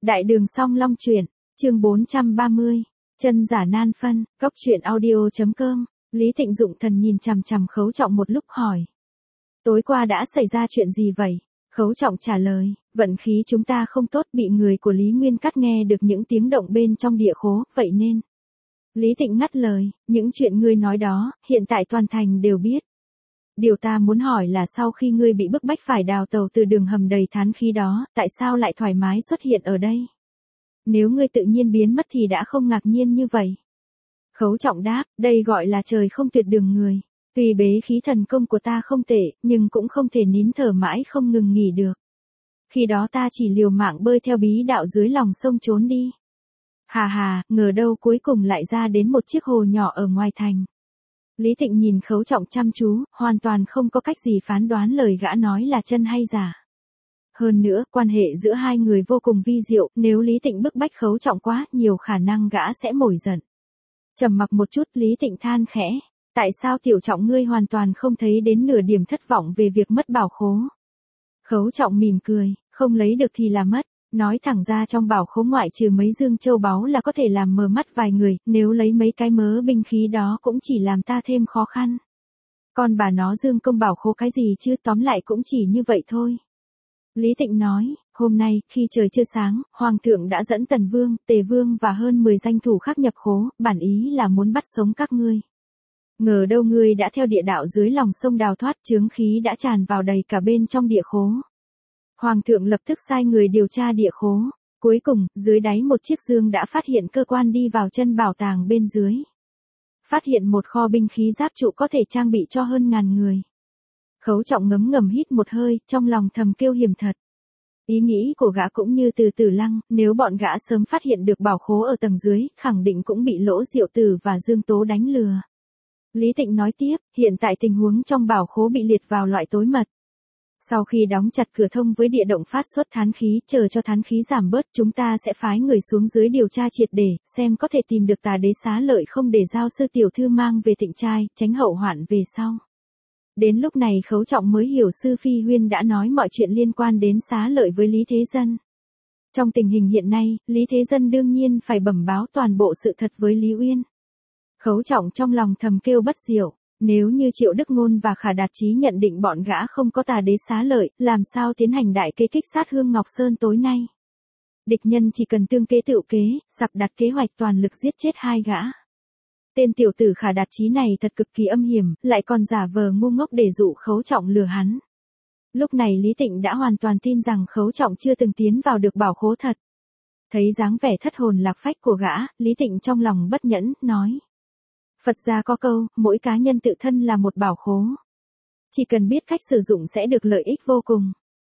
Đại đường song long truyện, chương 430, chân giả nan phân, góc truyện audio.com, Lý Thịnh Dụng Thần nhìn chằm chằm Khấu Trọng một lúc hỏi. Tối qua đã xảy ra chuyện gì vậy? Khấu Trọng trả lời, vận khí chúng ta không tốt, bị người của Lý Nguyên Cắt nghe được những tiếng động bên trong địa khố, vậy nên. Lý Thịnh ngắt lời, những chuyện ngươi nói đó, hiện tại toàn thành đều biết. Điều ta muốn hỏi là sau khi ngươi bị bức bách phải đào tàu từ đường hầm đầy thán khí đó, tại sao lại thoải mái xuất hiện ở đây? Nếu ngươi tự nhiên biến mất thì đã không ngạc nhiên như vậy. Khấu Trọng đáp, đây gọi là trời không tuyệt đường người. Tuy bế khí thần công của ta không tệ, nhưng cũng không thể nín thở mãi không ngừng nghỉ được. Khi đó ta chỉ liều mạng bơi theo bí đạo dưới lòng sông trốn đi. Hà hà, ngờ đâu cuối cùng lại ra đến một chiếc hồ nhỏ ở ngoài thành. Lý Thịnh nhìn Khấu Trọng chăm chú, hoàn toàn không có cách gì phán đoán lời gã nói là chân hay giả. Hơn nữa, quan hệ giữa hai người vô cùng vi diệu, nếu Lý Thịnh bức bách Khấu Trọng quá, nhiều khả năng gã sẽ nổi giận. Trầm mặc một chút, Lý Thịnh than khẽ, tại sao Tiểu Trọng ngươi hoàn toàn không thấy đến nửa điểm thất vọng về việc mất bảo khố? Khấu Trọng mỉm cười, không lấy được thì là mất. Nói thẳng ra trong bảo khố ngoại trừ mấy dương châu báu là có thể làm mờ mắt vài người, nếu lấy mấy cái mớ binh khí đó cũng chỉ làm ta thêm khó khăn. Còn bà nó dương công bảo khố cái gì chứ, tóm lại cũng chỉ như vậy thôi. Lý Thịnh nói, hôm nay, khi trời chưa sáng, Hoàng thượng đã dẫn Tần Vương, Tề Vương và hơn 10 danh thủ khác nhập khố, bản ý là muốn bắt sống các ngươi. Ngờ đâu ngươi đã theo địa đạo dưới lòng sông đào thoát, chướng khí đã tràn vào đầy cả bên trong địa khố. Hoàng thượng lập tức sai người điều tra địa khố. Cuối cùng, dưới đáy một chiếc dương đã phát hiện cơ quan đi vào chân bảo tàng bên dưới. Phát hiện một kho binh khí giáp trụ có thể trang bị cho hơn 1000 người. Khấu Trọng ngấm ngầm hít một hơi, trong lòng thầm kêu hiểm thật. Ý nghĩ của gã cũng như Từ Tử Lăng, nếu bọn gã sớm phát hiện được bảo khố ở tầng dưới, khẳng định cũng bị Lỗ Diệu Tử và Dương Tố đánh lừa. Lý Thịnh nói tiếp, hiện tại tình huống trong bảo khố bị liệt vào loại tối mật. Sau khi đóng chặt cửa thông với địa động phát xuất thán khí, chờ cho thán khí giảm bớt, chúng ta sẽ phái người xuống dưới điều tra triệt để, xem có thể tìm được Tà Đế Xá Lợi không, để giao sư tiểu thư mang về Tịnh trai, tránh hậu hoạn về sau. Đến lúc này Khấu Trọng mới hiểu Sư Phi Huyên đã nói mọi chuyện liên quan đến Xá Lợi với Lý Thế Dân. Trong tình hình hiện nay, Lý Thế Dân đương nhiên phải bẩm báo toàn bộ sự thật với Lý Uyên. Khấu Trọng trong lòng thầm kêu bất diệu. Nếu như Triệu Đức Ngôn và Khả Đạt Chí nhận định bọn gã không có Tà Đế Xá Lợi, làm sao tiến hành đại kế kích sát Hương Ngọc Sơn tối nay? Địch nhân chỉ cần tương kế tựu kế, sắp đặt kế hoạch toàn lực giết chết hai gã. Tên tiểu tử Khả Đạt Chí này thật cực kỳ âm hiểm, lại còn giả vờ ngu ngốc để dụ Khấu Trọng lừa hắn. Lúc này Lý Thịnh đã hoàn toàn tin rằng Khấu Trọng chưa từng tiến vào được bảo khố thật. Thấy dáng vẻ thất hồn lạc phách của gã, Lý Thịnh trong lòng bất nhẫn, nói. Phật gia có câu, mỗi cá nhân tự thân là một bảo khố. Chỉ cần biết cách sử dụng sẽ được lợi ích vô cùng.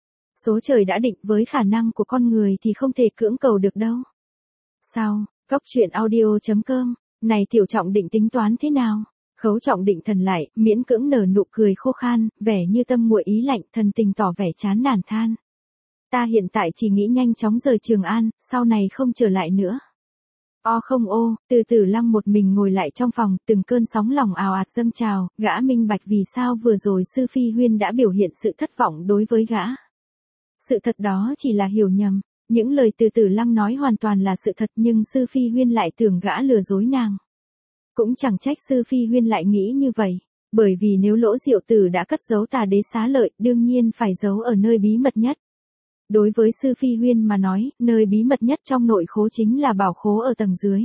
Số trời đã định, với khả năng của con người thì không thể cưỡng cầu được đâu. Sao, góc truyện audio.com, này Tiểu Trọng định tính toán thế nào? Khấu Trọng định thần lại, miễn cưỡng nở nụ cười khô khan, vẻ như tâm nguội ý lạnh, thần tình tỏ vẻ chán nản than. Ta hiện tại chỉ nghĩ nhanh chóng rời Trường An, sau này không trở lại nữa. Không ô, Từ Tử Lăng một mình ngồi lại trong phòng, từng cơn sóng lòng ào ạt dâng trào, gã minh bạch vì sao vừa rồi Sư Phi Huyên đã biểu hiện sự thất vọng đối với gã. Sự thật đó chỉ là hiểu nhầm, những lời Từ Tử Lăng nói hoàn toàn là sự thật, nhưng Sư Phi Huyên lại tưởng gã lừa dối nàng. Cũng chẳng trách Sư Phi Huyên lại nghĩ như vậy, bởi vì nếu Lỗ Diệu Tử đã cất giấu Tà Đế Xá Lợi, đương nhiên phải giấu ở nơi bí mật nhất. Đối với Sư Phi Huyên mà nói, nơi bí mật nhất trong nội khố chính là bảo khố ở tầng dưới.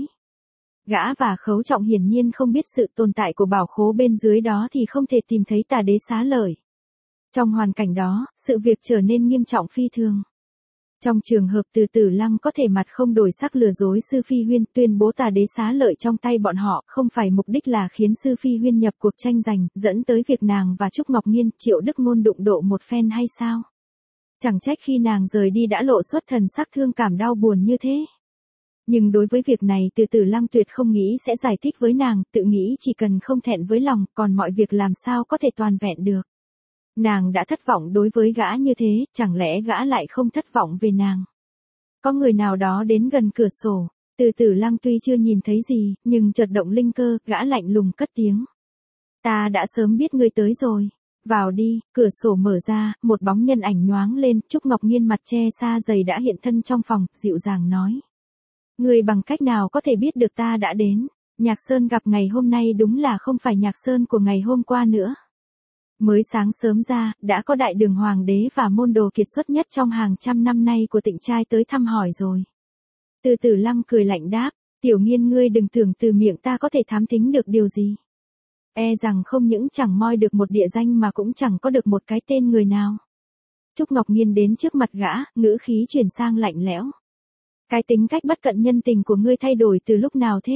Gã và Khấu Trọng hiển nhiên không biết sự tồn tại của bảo khố bên dưới đó thì không thể tìm thấy Tà Đế Xá Lợi. Trong hoàn cảnh đó, sự việc trở nên nghiêm trọng phi thường. Trong trường hợp Từ Tử Lăng có thể mặt không đổi sắc lừa dối Sư Phi Huyên, tuyên bố Tà Đế Xá Lợi trong tay bọn họ, không phải mục đích là khiến Sư Phi Huyên nhập cuộc tranh giành, dẫn tới việc nàng và Trúc Ngọc Nhiên, Triệu Đức Ngôn đụng độ một phen hay sao? Chẳng trách khi nàng rời đi đã lộ xuất thần sắc thương cảm đau buồn như thế. Nhưng đối với việc này Từ Tử Lăng tuyệt không nghĩ sẽ giải thích với nàng, tự nghĩ chỉ cần không thẹn với lòng, còn mọi việc làm sao có thể toàn vẹn được. Nàng đã thất vọng đối với gã như thế, chẳng lẽ gã lại không thất vọng về nàng? Có người nào đó đến gần cửa sổ, Từ Tử Lăng tuy chưa nhìn thấy gì, nhưng chợt động linh cơ, gã lạnh lùng cất tiếng. Ta đã sớm biết ngươi tới rồi. Vào đi, cửa sổ mở ra, một bóng nhân ảnh nhoáng lên, Trúc Ngọc Nhiên mặt che sa dày đã hiện thân trong phòng, dịu dàng nói. Người bằng cách nào có thể biết được ta đã đến? Nhạc Sơn gặp ngày hôm nay đúng là không phải Nhạc Sơn của ngày hôm qua nữa. Mới sáng sớm ra, đã có đại đường hoàng đế và môn đồ kiệt xuất nhất trong hàng trăm năm nay của Tịnh trai tới thăm hỏi rồi. Từ Tử Lăng cười lạnh đáp, Tiểu Nghiên ngươi đừng tưởng từ miệng ta có thể thám thính được điều gì. E rằng không những chẳng moi được một địa danh mà cũng chẳng có được một cái tên người nào. Trúc Ngọc Nhiên đến trước mặt gã, ngữ khí chuyển sang lạnh lẽo. Cái tính cách bất cận nhân tình của ngươi thay đổi từ lúc nào thế?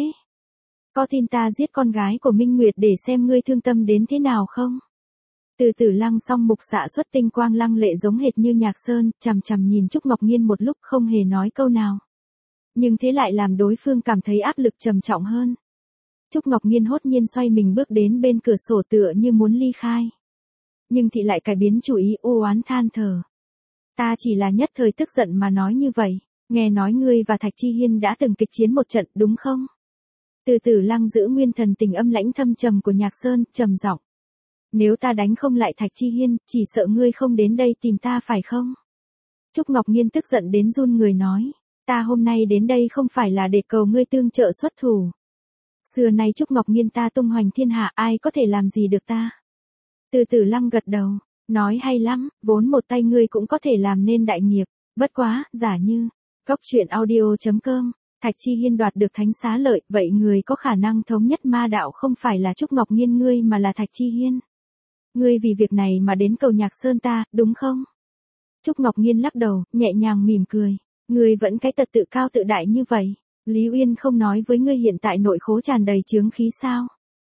Có tin ta giết con gái của Minh Nguyệt để xem ngươi thương tâm đến thế nào không? Từ Tử Lăng song mục xạ xuất tinh quang lăng lệ giống hệt như Nhạc Sơn, chằm chằm nhìn Trúc Ngọc Nhiên một lúc không hề nói câu nào. Nhưng thế lại làm đối phương cảm thấy áp lực trầm trọng hơn. Trúc Ngọc Nhiên hốt nhiên xoay mình bước đến bên cửa sổ tựa như muốn ly khai. Nhưng thị lại cải biến chủ ý u oán than thở. Ta chỉ là nhất thời tức giận mà nói như vậy, nghe nói ngươi và Thạch Chi Hiên đã từng kịch chiến một trận đúng không? Từ Tử Lăng giữ nguyên thần tình âm lãnh thâm trầm của Nhạc Sơn, trầm giọng. Nếu ta đánh không lại Thạch Chi Hiên, chỉ sợ ngươi không đến đây tìm ta phải không? Trúc Ngọc Nhiên tức giận đến run người nói, ta hôm nay đến đây không phải là để cầu ngươi tương trợ xuất thủ. Xưa nay Trúc Ngọc Nhiên ta tung hoành thiên hạ, ai có thể làm gì được ta? Từ Tử Lăng gật đầu, nói hay lắm, vốn một tay ngươi cũng có thể làm nên đại nghiệp, bất quá, giả như, Cốc truyện audio.com, Thạch Chi Hiên đoạt được thánh xá lợi, vậy người có khả năng thống nhất ma đạo không phải là Trúc Ngọc Nhiên ngươi mà là Thạch Chi Hiên. Ngươi vì việc này mà đến cầu Nhạc Sơn ta, đúng không? Trúc Ngọc Nhiên lắc đầu, nhẹ nhàng mỉm cười, ngươi vẫn cái tật tự cao tự đại như vậy. Lý Uyên không nói với ngươi hiện tại nội khố tràn đầy chướng khí sao?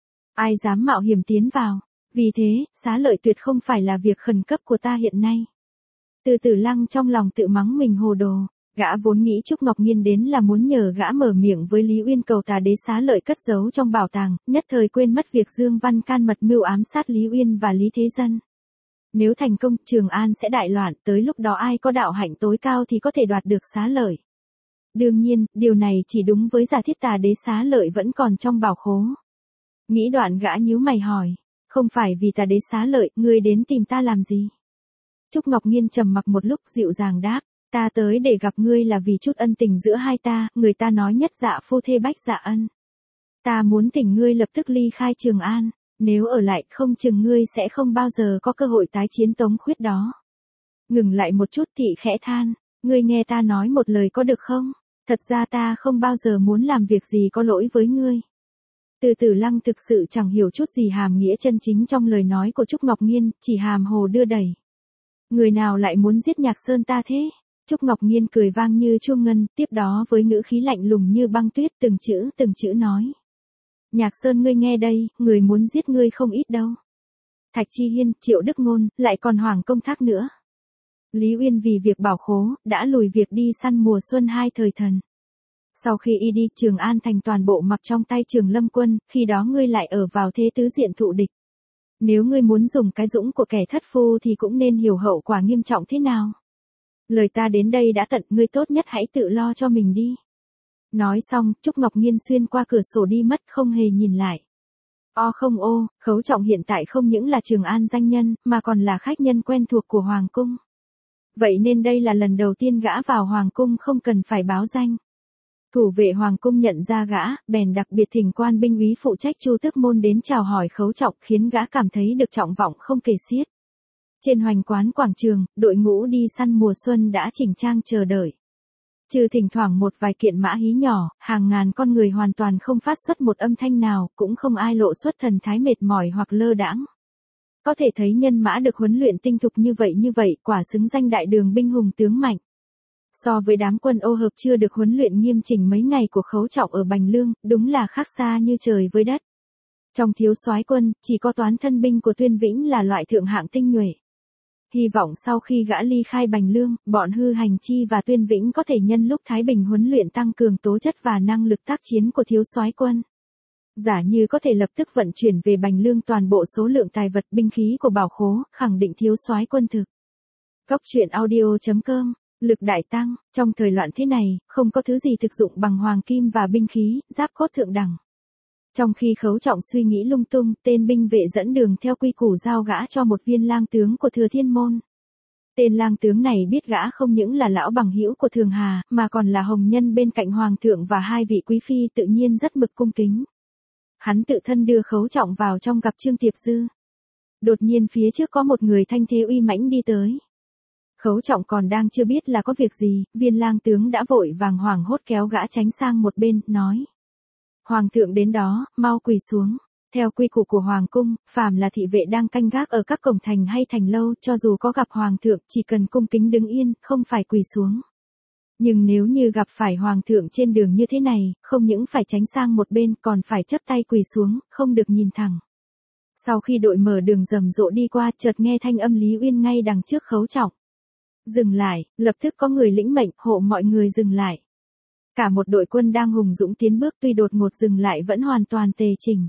Ai dám mạo hiểm tiến vào? Vì thế, xá lợi tuyệt không phải là việc khẩn cấp của ta hiện nay. Từ Tử Lăng trong lòng tự mắng mình hồ đồ, gã vốn nghĩ Trúc Ngọc Nhiên đến là muốn nhờ gã mở miệng với Lý Uyên cầu tà đế xá lợi cất giấu trong bảo tàng, nhất thời quên mất việc Dương Văn can mật mưu ám sát Lý Uyên và Lý Thế Dân. Nếu thành công, Trường An sẽ đại loạn, tới lúc đó ai có đạo hạnh tối cao thì có thể đoạt được xá lợi. Đương nhiên, điều này chỉ đúng với giả thiết tà đế xá lợi vẫn còn trong bảo khố. Nghĩ đoạn gã nhíu mày hỏi, không phải vì tà đế xá lợi, ngươi đến tìm ta làm gì? Trúc Ngọc Nhiên trầm mặc một lúc dịu dàng đáp, ta tới để gặp ngươi là vì chút ân tình giữa hai ta, người ta nói nhất dạ phu thê bách dạ ân. Ta muốn thỉnh ngươi lập tức ly khai Trường An, nếu ở lại không chừng ngươi sẽ không bao giờ có cơ hội tái chiến Tống Khuyết đó. Ngừng lại một chút thị khẽ than, ngươi nghe ta nói một lời có được không? Thật ra ta không bao giờ muốn làm việc gì có lỗi với ngươi. Từ Tử Lăng thực sự chẳng hiểu chút gì hàm nghĩa chân chính trong lời nói của Trúc Ngọc Nhiên, chỉ hàm hồ đưa đẩy. Người nào lại muốn giết Nhạc Sơn ta thế? Trúc Ngọc Nhiên cười vang như chuông ngân, tiếp đó với ngữ khí lạnh lùng như băng tuyết từng chữ nói. Nhạc Sơn ngươi nghe đây, người muốn giết ngươi không ít đâu. Thạch Chi Hiên, Triệu Đức Ngôn, lại còn Hoàng Công Thác nữa. Lý Uyên vì việc bảo khố, đã lùi việc đi săn mùa xuân hai thời thần. Sau khi y đi, Trường An thành toàn bộ mặc trong tay Trường Lâm Quân, khi đó ngươi lại ở vào thế tứ diện thụ địch. Nếu ngươi muốn dùng cái dũng của kẻ thất phu thì cũng nên hiểu hậu quả nghiêm trọng thế nào. Lời ta đến đây đã tận, ngươi tốt nhất hãy tự lo cho mình đi. Nói xong, Trúc Ngọc Nhiên xuyên qua cửa sổ đi mất không hề nhìn lại. Khấu Trọng hiện tại không những là Trường An danh nhân, mà còn là khách nhân quen thuộc của Hoàng Cung. Vậy nên đây là lần đầu tiên gã vào Hoàng Cung không cần phải báo danh. Thủ vệ Hoàng Cung nhận ra gã, bèn đặc biệt thỉnh quan binh úy phụ trách Chu Tước Môn đến chào hỏi Khấu Trọng, khiến gã cảm thấy được trọng vọng không kể xiết. Trên Hoành Quán quảng trường, đội ngũ đi săn mùa xuân đã chỉnh trang chờ đợi. Trừ thỉnh thoảng một vài kiện mã hí nhỏ, hàng ngàn con người hoàn toàn không phát xuất một âm thanh nào, cũng không ai lộ xuất thần thái mệt mỏi hoặc lơ đãng. Có thể thấy nhân mã được huấn luyện tinh thục như vậy, quả xứng danh đại đường binh hùng tướng mạnh. So với đám quân ô hợp chưa được huấn luyện nghiêm chỉnh mấy ngày của Khấu Trọng ở Bành Lương, đúng là khác xa như trời với đất. Trong thiếu soái quân, chỉ có toán thân binh của Tuyên Vĩnh là loại thượng hạng tinh nhuệ. Hy vọng sau khi gã ly khai Bành Lương, bọn Hư Hành Chi và Tuyên Vĩnh có thể nhân lúc Thái Bình huấn luyện tăng cường tố chất và năng lực tác chiến của thiếu soái quân. Giả như có thể lập tức vận chuyển về Bành Lương toàn bộ số lượng tài vật binh khí của bảo khố, khẳng định thiếu soái quân thực. Cốc truyện audio.com, lực đại tăng, trong thời loạn thế này, không có thứ gì thực dụng bằng hoàng kim và binh khí, giáp cốt thượng đẳng. Trong khi Khấu Trọng suy nghĩ lung tung, tên binh vệ dẫn đường theo quy củ giao gã cho một viên lang tướng của Thừa Thiên Môn. Tên lang tướng này biết gã không những là lão bằng hữu của Thường Hà, mà còn là hồng nhân bên cạnh Hoàng thượng và hai vị quý phi, tự nhiên rất mực cung kính. Hắn tự thân đưa Khấu Trọng vào trong gặp Trương Tiệp Dư. Đột nhiên phía trước có một người thanh thế uy mãnh đi tới. Khấu Trọng còn đang chưa biết là có việc gì, viên lang tướng đã vội vàng hoảng hốt kéo gã tránh sang một bên, nói. Hoàng thượng đến đó, mau quỳ xuống. Theo quy củ của Hoàng cung, phàm là thị vệ đang canh gác ở các cổng thành hay thành lâu, cho dù có gặp Hoàng thượng, chỉ cần cung kính đứng yên, không phải quỳ xuống. Nhưng nếu như gặp phải Hoàng thượng trên đường như thế này, không những phải tránh sang một bên, còn phải chắp tay quỳ xuống, không được nhìn thẳng. Sau khi đội mở đường rầm rộ đi qua, chợt nghe thanh âm Lý Uyên ngay đằng trước Khấu Trọng. Dừng lại, lập tức có người lĩnh mệnh, hộ mọi người dừng lại. Cả một đội quân đang hùng dũng tiến bước, tuy đột ngột dừng lại vẫn hoàn toàn tề chỉnh.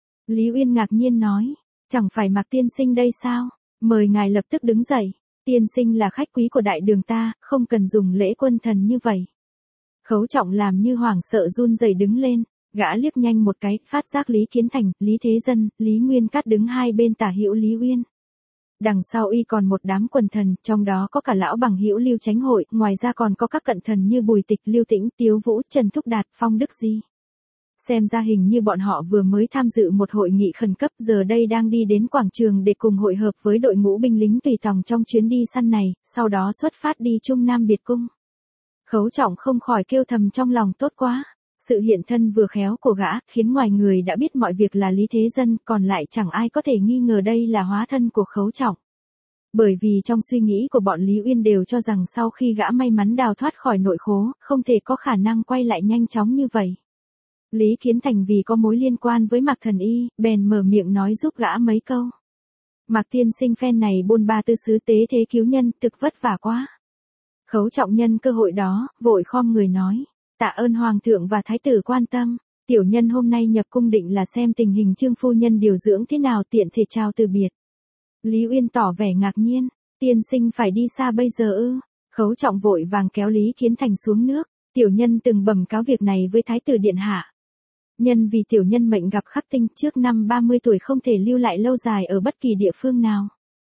Lý Uyên ngạc nhiên nói, chẳng phải Mạc tiên sinh đây sao? Mời ngài lập tức đứng dậy. Tiên sinh là khách quý của đại đường ta, không cần dùng lễ quân thần như vậy. Khấu Trọng làm như hoảng sợ run rẩy đứng lên, gã liếc nhanh một cái, phát giác Lý Kiến Thành, Lý Thế Dân, Lý Nguyên Cát đứng hai bên tả hữu Lý Uyên. Đằng sau y còn một đám quần thần, trong đó có cả lão bằng hữu Lưu Chánh Hội, ngoài ra còn có các cận thần như Bùi Tịch, Lưu Tĩnh, Tiếu Vũ, Trần Thúc Đạt, Phong Đức Di. Xem ra hình như bọn họ vừa mới tham dự một hội nghị khẩn cấp, giờ đây đang đi đến quảng trường để cùng hội hợp với đội ngũ binh lính tùy tòng trong chuyến đi săn này, sau đó xuất phát đi Trung Nam Biệt Cung. Khấu Trọng không khỏi kêu thầm trong lòng, tốt quá. Sự hiện thân vừa khéo của gã, khiến ngoài người đã biết mọi việc là Lý Thế Dân, còn lại chẳng ai có thể nghi ngờ đây là hóa thân của Khấu Trọng. Bởi vì trong suy nghĩ của bọn Lý Uyên đều cho rằng sau khi gã may mắn đào thoát khỏi nội khố, không thể có khả năng quay lại nhanh chóng như vậy. Lý Kiến Thành vì có mối liên quan với Mạc Thần Y, bèn mở miệng nói giúp gã mấy câu. Mạc tiên sinh phen này bôn ba tư xứ tế thế cứu nhân, thực vất vả quá. Khấu Trọng nhân cơ hội đó, vội khom người nói. Tạ ơn Hoàng thượng và Thái tử quan tâm, tiểu nhân hôm nay nhập cung định là xem tình hình Trương phu nhân điều dưỡng thế nào, tiện thể chào từ biệt. Lý Uyên tỏ vẻ ngạc nhiên, tiên sinh phải đi xa bây giờ ư? Khấu Trọng vội vàng kéo Lý Kiến Thành xuống nước, tiểu nhân từng bẩm cáo việc này với Thái tử điện hạ. Nhân vì tiểu nhân mệnh gặp khắc tinh, trước năm 30 tuổi không thể lưu lại lâu dài ở bất kỳ địa phương nào.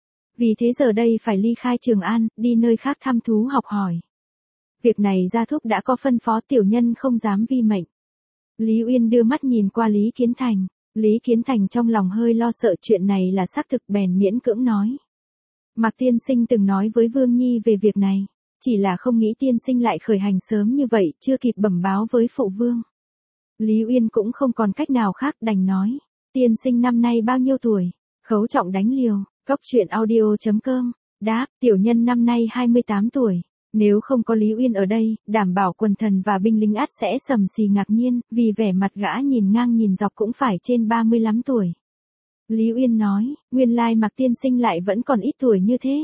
Vì thế giờ đây phải ly khai Trường An, đi nơi khác thăm thú học hỏi. Việc này gia thúc đã có phân phó, tiểu nhân không dám vi mệnh. Lý Uyên đưa mắt nhìn qua Lý Kiến Thành. Lý Kiến Thành trong lòng hơi lo sợ chuyện này là xác thực, bèn miễn cưỡng nói. Mạc tiên sinh từng nói với Vương Nhi về việc này, chỉ là không nghĩ tiên sinh lại khởi hành sớm như vậy, chưa kịp bẩm báo với phụ vương. Lý Uyên cũng không còn cách nào khác, đành nói. Tiên sinh năm nay bao nhiêu tuổi? Khấu Trọng đánh liều. Cóc truyện audio.com. Đáp, tiểu nhân năm nay 28 tuổi. Nếu không có Lý Uyên ở đây, đảm bảo quần thần và binh lính ắt sẽ sầm xì ngạc nhiên, vì vẻ mặt gã nhìn ngang nhìn dọc cũng phải trên 35 tuổi. Lý Uyên nói, nguyên lai Mạc tiên sinh lại vẫn còn ít tuổi như thế.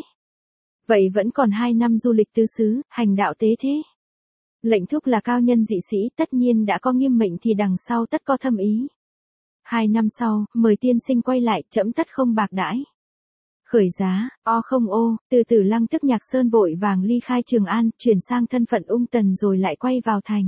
Vậy vẫn còn 2 năm du lịch tứ xứ, hành đạo tế thế. Lệnh thúc là cao nhân dị sĩ, tất nhiên đã có nghiêm mệnh thì đằng sau tất có thâm ý. 2 năm sau, mời tiên sinh quay lại, trẫm tất không bạc đãi. Khởi giá, không ô, từ Tử Lăng tức Nhạc Sơn vội vàng ly khai Trường An, chuyển sang thân phận ung tần rồi lại quay vào thành.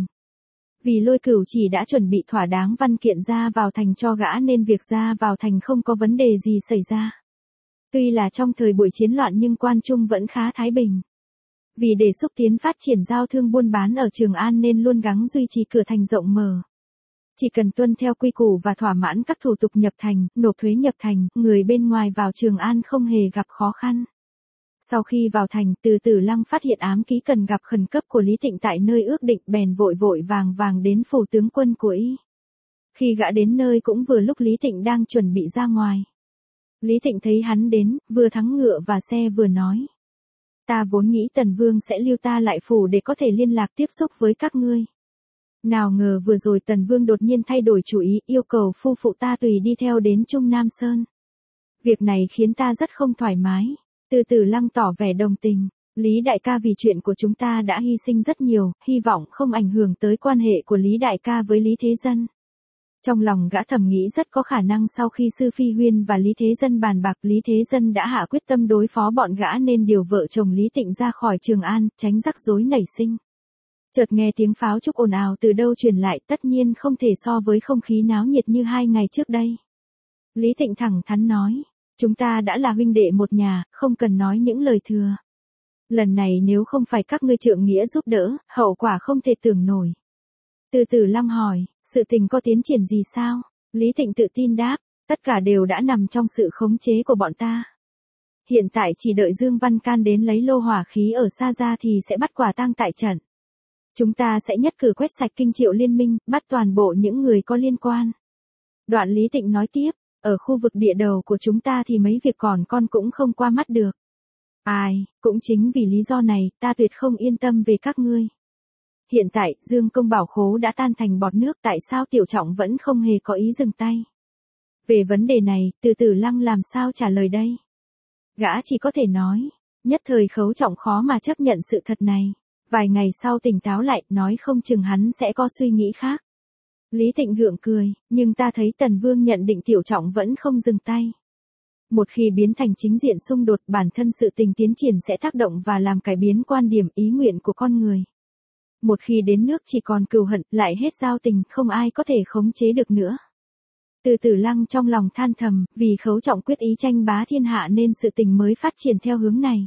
Vì Lôi Cửu chỉ đã chuẩn bị thỏa đáng văn kiện ra vào thành cho gã nên việc ra vào thành không có vấn đề gì xảy ra. Tuy là trong thời buổi chiến loạn nhưng quan trung vẫn khá thái bình. Vì để xúc tiến phát triển giao thương buôn bán ở Trường An nên luôn gắng duy trì cửa thành rộng mở. Chỉ cần tuân theo quy củ và thỏa mãn các thủ tục nhập thành, nộp thuế nhập thành, người bên ngoài vào Trường An không hề gặp khó khăn. Sau khi vào thành, Từ Tử Lăng phát hiện ám ký cần gặp khẩn cấp của Lý Thịnh tại nơi ước định, bèn vội vàng đến phủ tướng quân của y. Khi gã đến nơi cũng vừa lúc Lý Thịnh đang chuẩn bị ra ngoài. Lý Thịnh thấy hắn đến, vừa thắng ngựa và xe vừa nói. Ta vốn nghĩ Tần Vương sẽ lưu ta lại phủ để có thể liên lạc tiếp xúc với các ngươi. Nào ngờ vừa rồi Tần Vương đột nhiên thay đổi chủ ý, yêu cầu phu phụ ta tùy đi theo đến Trung Nam Sơn. Việc này khiến ta rất không thoải mái. Từ Tử Lăng tỏ vẻ đồng tình. Lý đại ca vì chuyện của chúng ta đã hy sinh rất nhiều, hy vọng không ảnh hưởng tới quan hệ của Lý đại ca với Lý Thế Dân. Trong lòng gã thầm nghĩ rất có khả năng sau khi Sư Phi Huyên và Lý Thế Dân bàn bạc, Lý Thế Dân đã hạ quyết tâm đối phó bọn gã nên điều vợ chồng Lý Tịnh ra khỏi Trường An, tránh rắc rối nảy sinh. Chợt nghe tiếng pháo trúc ồn ào từ đâu truyền lại, tất nhiên không thể so với không khí náo nhiệt như 2 ngày trước đây. Lý Thịnh thẳng thắn nói, chúng ta đã là huynh đệ một nhà, không cần nói những lời thừa. Lần này nếu không phải các ngươi trượng nghĩa giúp đỡ, hậu quả không thể tưởng nổi. Từ Tử Lăng hỏi, sự tình có tiến triển gì sao? Lý Thịnh tự tin đáp, tất cả đều đã nằm trong sự khống chế của bọn ta. Hiện tại chỉ đợi Dương Văn Can đến lấy lô hỏa khí ở xa ra thì sẽ bắt quả tang tại trận. Chúng ta sẽ nhất cử quét sạch Kinh Triệu liên minh, bắt toàn bộ những người có liên quan. Đoạn Lý Tịnh nói tiếp, ở khu vực địa đầu của chúng ta thì mấy việc còn con cũng không qua mắt được. Cũng chính vì lý do này, ta tuyệt không yên tâm về các ngươi. Hiện tại, Dương Công Bảo Khố đã tan thành bọt nước, tại sao Tiểu Trọng vẫn không hề có ý dừng tay? Về vấn đề này, Từ Tử Lăng làm sao trả lời đây? Gã chỉ có thể nói, nhất thời Khấu Trọng khó mà chấp nhận sự thật này. Vài ngày sau tỉnh táo lại, nói không chừng hắn sẽ có suy nghĩ khác. Lý Thịnh gượng cười, nhưng ta thấy Tần Vương nhận định Tiểu Trọng vẫn không dừng tay. Một khi biến thành chính diện xung đột, bản thân sự tình tiến triển sẽ tác động và làm cải biến quan điểm ý nguyện của con người. Một khi đến nước chỉ còn cừu hận, lại hết giao tình, không ai có thể khống chế được nữa. Từ Tử Lăng trong lòng than thầm, vì Khấu Trọng quyết ý tranh bá thiên hạ nên sự tình mới phát triển theo hướng này.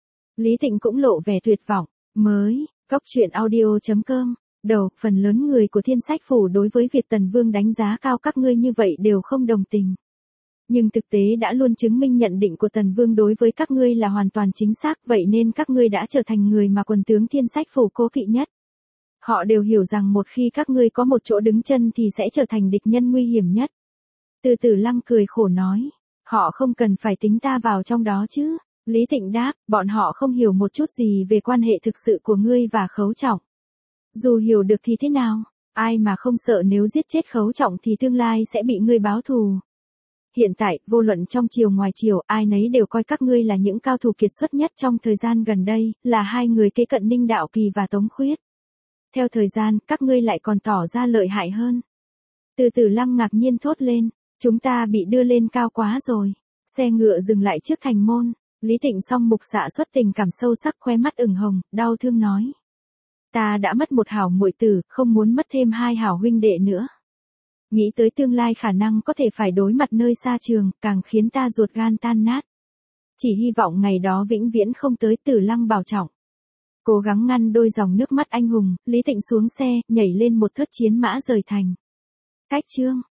Lý Thịnh cũng lộ vẻ tuyệt vọng. Mới, coctruyện.audio.com, đầu, phần lớn người của Thiên Sách Phủ đối với việc Tần Vương đánh giá cao các ngươi như vậy đều không đồng tình. Nhưng thực tế đã luôn chứng minh nhận định của Tần Vương đối với các ngươi là hoàn toàn chính xác, vậy nên các ngươi đã trở thành người mà quần tướng Thiên Sách Phủ cố kỵ nhất. Họ đều hiểu rằng một khi các ngươi có một chỗ đứng chân thì sẽ trở thành địch nhân nguy hiểm nhất. Từ Tử Lăng cười khổ nói, họ không cần phải tính ta vào trong đó chứ. Lý Thịnh đáp, bọn họ không hiểu một chút gì về quan hệ thực sự của ngươi và Khấu Trọng. Dù hiểu được thì thế nào, ai mà không sợ nếu giết chết Khấu Trọng thì tương lai sẽ bị ngươi báo thù. Hiện tại, vô luận trong triều ngoài triều, ai nấy đều coi các ngươi là những cao thủ kiệt xuất nhất trong thời gian gần đây, là hai người kế cận Ninh Đạo Kỳ và Tống Khuyết. Theo thời gian, các ngươi lại còn tỏ ra lợi hại hơn. Từ Tử Lăng ngạc nhiên thốt lên, chúng ta bị đưa lên cao quá rồi. Xe ngựa dừng lại trước thành môn. Lý Thịnh song mục xạ xuất tình cảm sâu sắc, khóe mắt ửng hồng, đau thương nói. Ta đã mất một hảo muội tử, không muốn mất thêm 2 hảo huynh đệ nữa. Nghĩ tới tương lai khả năng có thể phải đối mặt nơi xa trường, càng khiến ta ruột gan tan nát. Chỉ hy vọng ngày đó vĩnh viễn không tới. Tử Lăng bảo trọng. Cố gắng ngăn đôi dòng nước mắt anh hùng, Lý Thịnh xuống xe, nhảy lên một thớt chiến mã rời thành. Cách chương.